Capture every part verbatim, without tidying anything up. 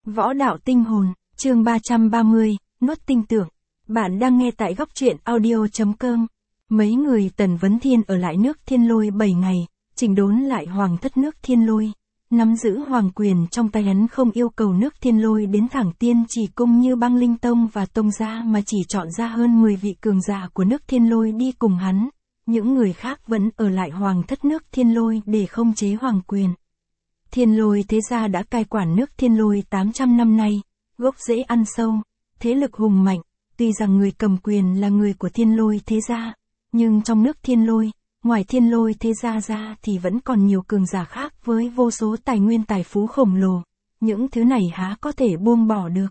Võ đạo tinh hồn, chương ba trăm ba mươi, nuốt tinh tưởng. Bạn đang nghe tại góc truyện audio.com. Mấy người Tần Vấn Thiên ở lại nước Thiên Lôi bảy ngày, chỉnh đốn lại hoàng thất nước Thiên Lôi. Nắm giữ hoàng quyền trong tay hắn, không yêu cầu nước Thiên Lôi đến thẳng tiên chỉ cung như Băng Linh Tông và Tông gia, mà chỉ chọn ra hơn mười vị cường giả của nước Thiên Lôi đi cùng hắn. Những người khác vẫn ở lại hoàng thất nước Thiên Lôi để khống chế hoàng quyền. Thiên Lôi thế gia đã cai quản nước Thiên Lôi tám trăm năm nay, gốc rễ ăn sâu, thế lực hùng mạnh. Tuy rằng người cầm quyền là người của Thiên Lôi thế gia, nhưng trong nước Thiên Lôi, ngoài Thiên Lôi thế gia ra thì vẫn còn nhiều cường giả khác với vô số tài nguyên tài phú khổng lồ. Những thứ này há có thể buông bỏ được.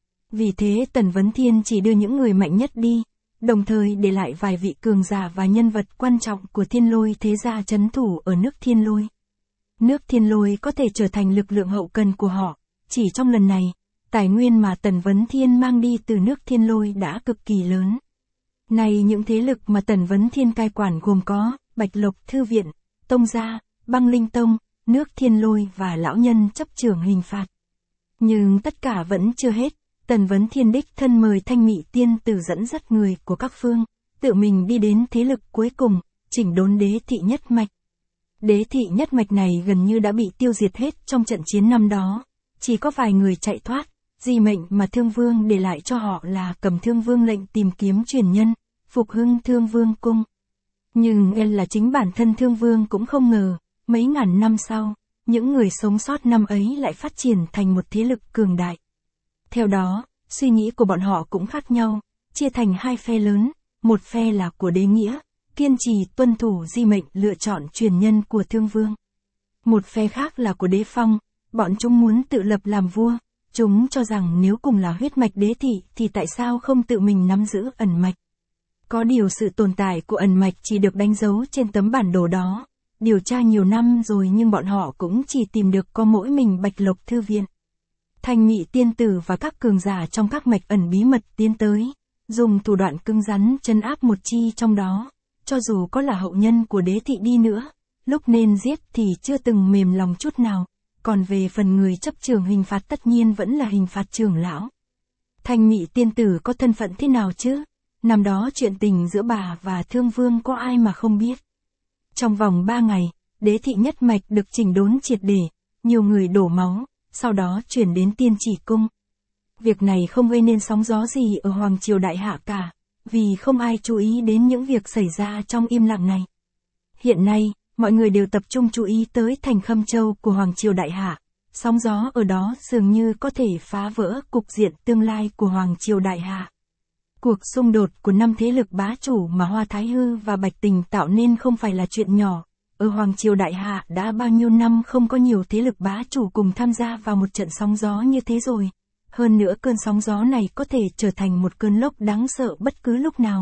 Vì thế Tần Vấn Thiên chỉ đưa những người mạnh nhất đi, đồng thời để lại vài vị cường giả và nhân vật quan trọng của Thiên Lôi thế gia trấn thủ ở nước Thiên Lôi. Nước Thiên Lôi có thể trở thành lực lượng hậu cần của họ. Chỉ trong lần này, tài nguyên mà Tần Vấn Thiên mang đi từ nước Thiên Lôi đã cực kỳ lớn. Này, những thế lực mà Tần Vấn Thiên cai quản gồm có Bạch Lộc Thư Viện, Tông gia, Băng Linh Tông, nước Thiên Lôi và lão nhân chấp trưởng hình phạt. Nhưng tất cả vẫn chưa hết. Tần Vấn Thiên đích thân mời Thanh Mị Tiên Tử dẫn dắt người của các phương, tự mình đi đến thế lực cuối cùng, chỉnh đốn Đế Thị Nhất Mạch. Đế Thị Nhất Mạch này gần như đã bị tiêu diệt hết trong trận chiến năm đó. Chỉ có vài người chạy thoát. Di mệnh mà Thương Vương để lại cho họ là cầm Thương Vương lệnh tìm kiếm truyền nhân, phục hưng Thương Vương cung. Nhưng e là chính bản thân Thương Vương cũng không ngờ, mấy ngàn năm sau, những người sống sót năm ấy lại phát triển thành một thế lực cường đại. Theo đó, suy nghĩ của bọn họ cũng khác nhau, chia thành hai phe lớn, một phe là của Đế Nghĩa, kiên trì tuân thủ di mệnh lựa chọn truyền nhân của Thương Vương. Một phe khác là của Đế Phong, bọn chúng muốn tự lập làm vua. Chúng cho rằng nếu cùng là huyết mạch đế thị thì tại sao không tự mình nắm giữ ẩn mạch. Có điều sự tồn tại của ẩn mạch chỉ được đánh dấu trên tấm bản đồ đó. Điều tra nhiều năm rồi nhưng bọn họ cũng chỉ tìm được có mỗi mình Bạch Lộc Thư Viện. Thanh Mị Tiên Tử và các cường giả trong các mạch ẩn bí mật tiến tới, dùng thủ đoạn cứng rắn trấn áp một chi trong đó. Cho dù có là hậu nhân của đế thị đi nữa, lúc nên giết thì chưa từng mềm lòng chút nào. Còn về phần người chấp trưởng hình phạt tất nhiên vẫn là hình phạt trưởng lão. Thanh Mị Tiên Tử có thân phận thế nào chứ? Năm đó chuyện tình giữa bà và Thương Vương có ai mà không biết. Trong vòng ba ngày, Đế Thị Nhất Mạch được chỉnh đốn triệt để, nhiều người đổ máu, sau đó chuyển đến Tiên Chỉ Cung. Việc này không gây nên sóng gió gì ở Hoàng Triều Đại Hạ cả, vì không ai chú ý đến những việc xảy ra trong im lặng này. Hiện nay, mọi người đều tập trung chú ý tới thành Khâm Châu của Hoàng Triều Đại Hạ. Sóng gió ở đó dường như có thể phá vỡ cục diện tương lai của Hoàng Triều Đại Hạ. Cuộc xung đột của năm thế lực bá chủ mà Hoa Thái Hư và Bạch Tình tạo nên không phải là chuyện nhỏ. Ở Hoàng Triều Đại Hạ đã bao nhiêu năm không có nhiều thế lực bá chủ cùng tham gia vào một trận sóng gió như thế rồi. Hơn nữa cơn sóng gió này có thể trở thành một cơn lốc đáng sợ bất cứ lúc nào.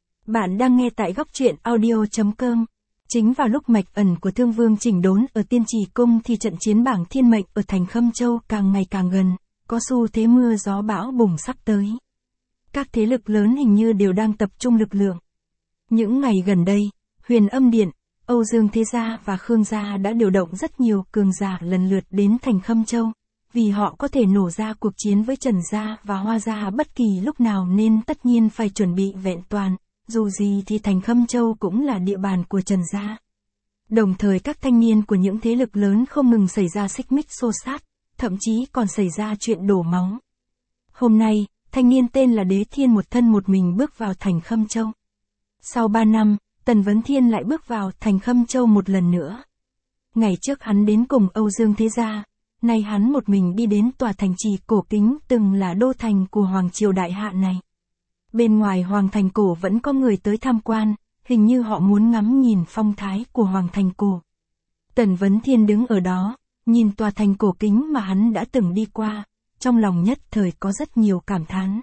Bạn đang nghe tại góc truyện audio.com. Chính vào lúc mạch ẩn của Thương Vương chỉnh đốn ở Tiên Trì Cung thì trận chiến bảng thiên mệnh ở thành Khâm Châu càng ngày càng gần, có xu thế mưa gió bão bùng sắp tới. Các thế lực lớn hình như đều đang tập trung lực lượng. Những ngày gần đây, Huyền Âm Điện, Âu Dương Thế Gia và Khương Gia đã điều động rất nhiều cường giả lần lượt đến thành Khâm Châu, vì họ có thể nổ ra cuộc chiến với Trần Gia và Hoa Gia bất kỳ lúc nào nên tất nhiên phải chuẩn bị vẹn toàn. Dù gì thì thành Khâm Châu cũng là địa bàn của Trần Gia. Đồng thời các thanh niên của những thế lực lớn không ngừng xảy ra xích mích xô xát, thậm chí còn xảy ra chuyện đổ máu. Hôm nay, thanh niên tên là Đế Thiên một thân một mình bước vào thành Khâm Châu. Sau ba năm, Tần Vấn Thiên lại bước vào thành Khâm Châu một lần nữa. Ngày trước hắn đến cùng Âu Dương Thế Gia, nay hắn một mình đi đến tòa thành trì cổ kính từng là đô thành của Hoàng Triều Đại Hạ này. Bên ngoài Hoàng Thành Cổ vẫn có người tới tham quan, hình như họ muốn ngắm nhìn phong thái của Hoàng Thành Cổ. Tần Vấn Thiên đứng ở đó, nhìn tòa thành cổ kính mà hắn đã từng đi qua, trong lòng nhất thời có rất nhiều cảm thán.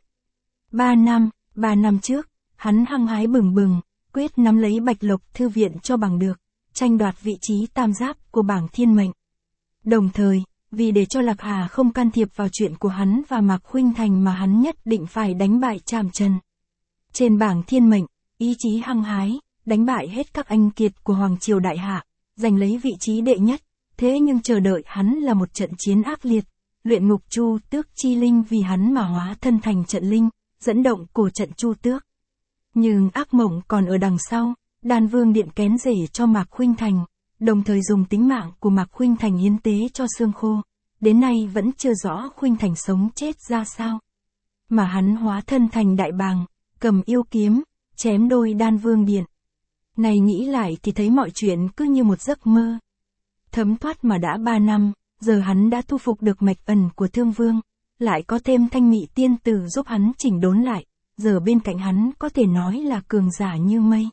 Ba năm, ba năm trước, hắn hăng hái bừng bừng, quyết nắm lấy Bạch Lộc Thư Viện cho bằng được, tranh đoạt vị trí tam giáp của bảng thiên mệnh. Đồng thời, vì để cho Lạc Hà không can thiệp vào chuyện của hắn và Mạc Khuynh Thành mà hắn nhất định phải đánh bại Trảm Trần. Trên bảng thiên mệnh, ý chí hăng hái, đánh bại hết các anh kiệt của Hoàng Triều Đại Hạ, giành lấy vị trí đệ nhất, thế nhưng chờ đợi hắn là một trận chiến ác liệt, luyện ngục Chu Tước chi linh vì hắn mà hóa thân thành trận linh, dẫn động cổ trận Chu Tước. Nhưng ác mộng còn ở đằng sau, Đan Vương Điện kén rể cho Mạc Khuynh Thành, đồng thời dùng tính mạng của Mạc Khuynh Thành hiến tế cho xương khô, đến nay vẫn chưa rõ Khuynh Thành sống chết ra sao. Mà hắn hóa thân thành đại bàng, cầm yêu kiếm, chém đôi Đan Vương Điện. Này nghĩ lại thì thấy mọi chuyện cứ như một giấc mơ. Thấm thoát mà đã ba năm, giờ hắn đã thu phục được mạch ẩn của Thương Vương, lại có thêm Thanh Mị tiên tử giúp hắn chỉnh đốn lại, giờ bên cạnh hắn có thể nói là cường giả như mây.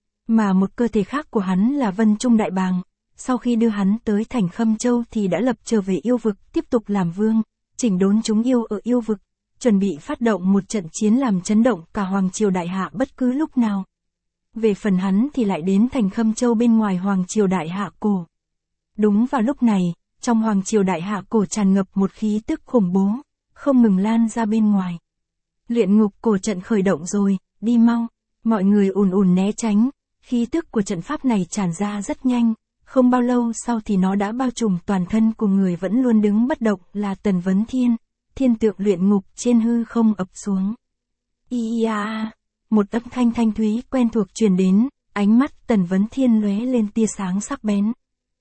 Mà một cơ thể khác của hắn là Vân Trung Đại Bàng, sau khi đưa hắn tới thành Khâm Châu thì đã lập trở về yêu vực tiếp tục làm vương, chỉnh đốn chúng yêu ở yêu vực, chuẩn bị phát động một trận chiến làm chấn động cả Hoàng Triều Đại Hạ bất cứ lúc nào. Về phần hắn thì lại đến thành Khâm Châu bên ngoài Hoàng Triều Đại Hạ cổ. Đúng vào lúc này, trong Hoàng Triều Đại Hạ cổ tràn ngập một khí tức khủng bố, không ngừng lan ra bên ngoài. Luyện ngục cổ trận khởi động rồi, đi mau, mọi người ùn ùn né tránh, khí tức của trận pháp này tràn ra rất nhanh, không bao lâu sau thì nó đã bao trùm toàn thân của người vẫn luôn đứng bất động là Tần Vấn Thiên, thiên tượng luyện ngục trên hư không ập xuống. Ia, một âm thanh thanh thúy quen thuộc truyền đến, ánh mắt Tần Vấn Thiên lóe lên tia sáng sắc bén.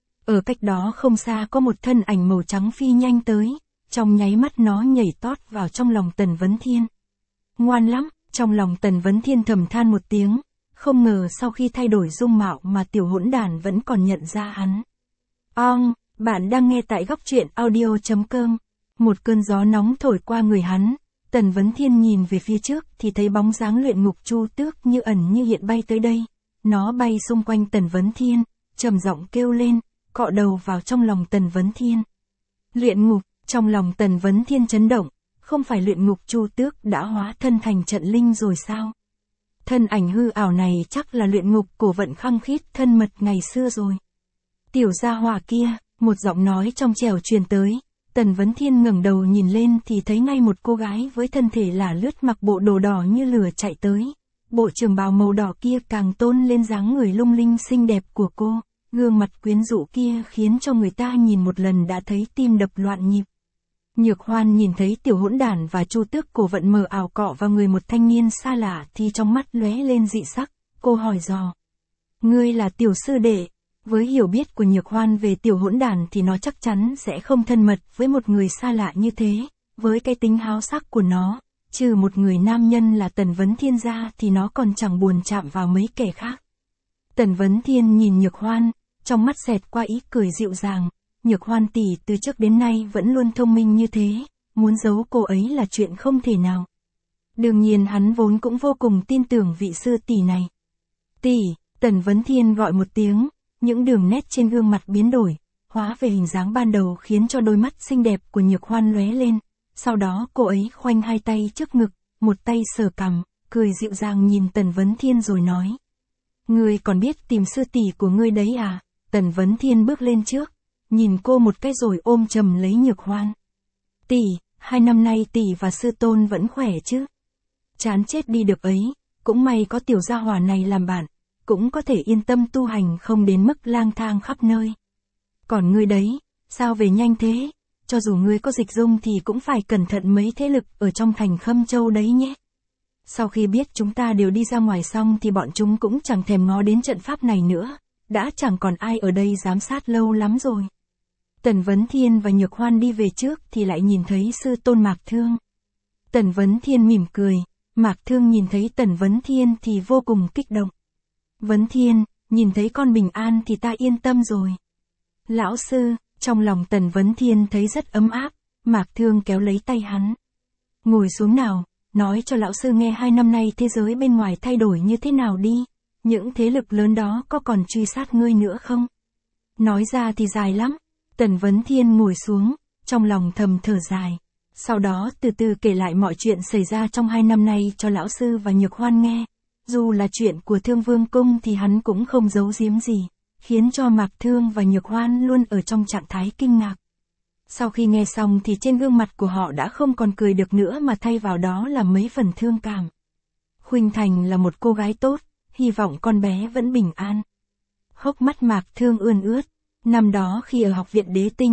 Ở cách đó không xa có một thân ảnh màu trắng phi nhanh tới, trong nháy mắt nó nhảy tót vào trong lòng Tần Vấn Thiên. Ngoan lắm, trong lòng Tần Vấn Thiên thầm than một tiếng, không ngờ sau khi thay đổi dung mạo mà tiểu hỗn đản vẫn còn nhận ra hắn. Ong, bạn đang nghe tại góc truyện audio chấm com. Một cơn gió nóng thổi qua người hắn, Tần Vấn Thiên nhìn về phía trước thì thấy bóng dáng luyện ngục Chu Tước như ẩn như hiện bay tới đây. Nó bay xung quanh Tần Vấn Thiên, trầm giọng kêu lên, cọ đầu vào trong lòng Tần Vấn Thiên. Luyện ngục, trong lòng Tần Vấn Thiên chấn động, không phải luyện ngục Chu Tước đã hóa thân thành trận linh rồi sao? Thân ảnh hư ảo này chắc là luyện ngục cổ vận khăng khít thân mật ngày xưa rồi. Tiểu gia hỏa kia, một giọng nói trong trẻo truyền tới. Tần Vấn Thiên ngẩng đầu nhìn lên thì thấy ngay một cô gái với thân thể lả lướt mặc bộ đồ đỏ như lửa chạy tới. Bộ trường bào màu đỏ kia càng tôn lên dáng người lung linh xinh đẹp của cô, gương mặt quyến rũ kia khiến cho người ta nhìn một lần đã thấy tim đập loạn nhịp. Nhược Hoan nhìn thấy tiểu hỗn đản và Chu Tước cổ vận mờ ảo cọ vào người một thanh niên xa lạ thì trong mắt lóe lên dị sắc, cô hỏi dò. Ngươi là tiểu sư đệ? Với hiểu biết của Nhược Hoan về tiểu hỗn đản thì nó chắc chắn sẽ không thân mật với một người xa lạ như thế, với cái tính háo sắc của nó, trừ một người nam nhân là Tần Vấn Thiên ra thì nó còn chẳng buồn chạm vào mấy kẻ khác. Tần Vấn Thiên nhìn Nhược Hoan, trong mắt xẹt qua ý cười dịu dàng, Nhược Hoan tỷ từ trước đến nay vẫn luôn thông minh như thế, muốn giấu cô ấy là chuyện không thể nào. Đương nhiên hắn vốn cũng vô cùng tin tưởng vị sư tỷ này. Tỷ, Tần Vấn Thiên gọi một tiếng. Những đường nét trên gương mặt biến đổi, hóa về hình dáng ban đầu khiến cho đôi mắt xinh đẹp của Nhược Hoan lóe lên. Sau đó cô ấy khoanh hai tay trước ngực, một tay sờ cằm, cười dịu dàng nhìn Tần Vấn Thiên rồi nói. Ngươi còn biết tìm sư tỷ của ngươi đấy à? Tần Vấn Thiên bước lên trước, nhìn cô một cái rồi ôm chầm lấy Nhược Hoan. Tỷ, hai năm nay tỷ và sư tôn vẫn khỏe chứ? Chán chết đi được ấy, cũng may có tiểu gia hỏa này làm bạn. Cũng có thể yên tâm tu hành không đến mức lang thang khắp nơi. Còn ngươi đấy, sao về nhanh thế? Cho dù ngươi có dịch dung thì cũng phải cẩn thận mấy thế lực ở trong thành Khâm Châu đấy nhé. Sau khi biết chúng ta đều đi ra ngoài xong thì bọn chúng cũng chẳng thèm ngó đến trận pháp này nữa, đã chẳng còn ai ở đây giám sát lâu lắm rồi. Tần Vấn Thiên và Nhược Hoan đi về trước thì lại nhìn thấy sư tôn Mạc Thương. Tần Vấn Thiên mỉm cười, Mạc Thương nhìn thấy Tần Vấn Thiên thì vô cùng kích động. Vấn Thiên, nhìn thấy con bình an thì ta yên tâm rồi. Lão sư, trong lòng Tần Vấn Thiên thấy rất ấm áp, Mạc Thương kéo lấy tay hắn. Ngồi xuống nào, nói cho lão sư nghe hai năm nay thế giới bên ngoài thay đổi như thế nào đi, những thế lực lớn đó có còn truy sát ngươi nữa không? Nói ra thì dài lắm, Tần Vấn Thiên ngồi xuống, trong lòng thầm thở dài. Sau đó từ từ kể lại mọi chuyện xảy ra trong hai năm nay cho lão sư và Nhược Hoan nghe. Dù là chuyện của Thương Vương Cung thì hắn cũng không giấu giếm gì, khiến cho Mạc Thương và Nhược Hoan luôn ở trong trạng thái kinh ngạc. Sau khi nghe xong thì trên gương mặt của họ đã không còn cười được nữa mà thay vào đó là mấy phần thương cảm. Khuynh Thành là một cô gái tốt, hy vọng con bé vẫn bình an. Hốc mắt Mạc Thương ươn ướt, năm đó khi ở học viện Đế Tinh,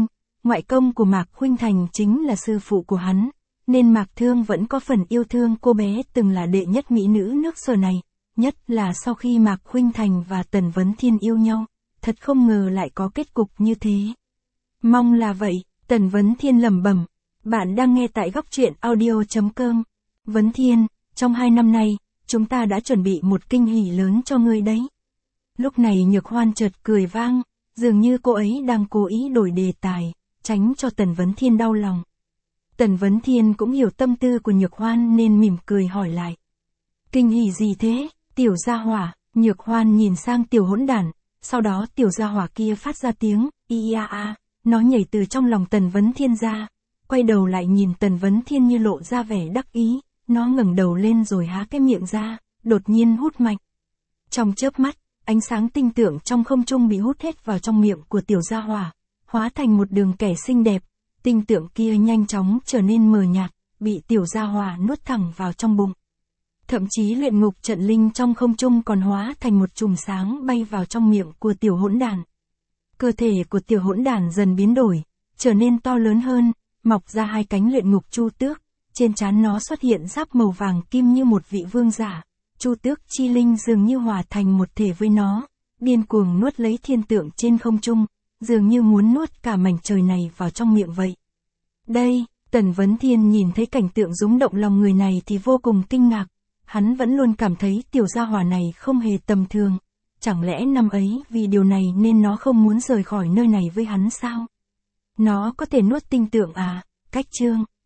ngoại công của Mạc Khuynh Thành chính là sư phụ của hắn, nên Mạc Thương vẫn có phần yêu thương cô bé từng là đệ nhất mỹ nữ nước Sở này, nhất là sau khi Mạc Khuynh Thành và Tần Vấn Thiên yêu nhau, thật không ngờ lại có kết cục như thế. Mong là vậy, Tần Vấn Thiên lẩm bẩm. Bạn đang nghe tại góc truyện audio chấm com. Vấn Thiên, trong hai năm nay, chúng ta đã chuẩn bị một kinh hỉ lớn cho ngươi đấy. Lúc này Nhược Hoan chợt cười vang, dường như cô ấy đang cố ý đổi đề tài, tránh cho Tần Vấn Thiên đau lòng. Tần Vấn Thiên cũng hiểu tâm tư của Nhược Hoan nên mỉm cười hỏi lại. Kinh hỉ gì thế, tiểu gia hỏa? Nhược Hoan nhìn sang tiểu hỗn đản, sau đó tiểu gia hỏa kia phát ra tiếng, y a a, nó nhảy từ trong lòng Tần Vấn Thiên ra, quay đầu lại nhìn Tần Vấn Thiên như lộ ra vẻ đắc ý, nó ngẩng đầu lên rồi há cái miệng ra, đột nhiên hút mạnh. Trong chớp mắt, ánh sáng tinh tượng trong không trung bị hút hết vào trong miệng của tiểu gia hỏa, hóa thành một đường kẻ xinh đẹp, tinh tượng kia nhanh chóng trở nên mờ nhạt, bị tiểu gia hỏa nuốt thẳng vào trong bụng. Thậm chí luyện ngục trận linh trong không trung còn hóa thành một chùm sáng bay vào trong miệng của tiểu hỗn đản. Cơ thể của tiểu hỗn đản dần biến đổi, trở nên to lớn hơn, mọc ra hai cánh luyện ngục chu tước, trên trán nó xuất hiện giáp màu vàng kim như một vị vương giả. Chu tước chi linh dường như hòa thành một thể với nó, điên cuồng nuốt lấy thiên tượng trên không trung, dường như muốn nuốt cả mảnh trời này vào trong miệng vậy. Đây, Tần Vấn Thiên nhìn thấy cảnh tượng rúng động lòng người này thì vô cùng kinh ngạc, hắn vẫn luôn cảm thấy tiểu gia hỏa này không hề tầm thường, chẳng lẽ năm ấy vì điều này nên nó không muốn rời khỏi nơi này với hắn sao? Nó có thể nuốt tinh tượng à? Cách chương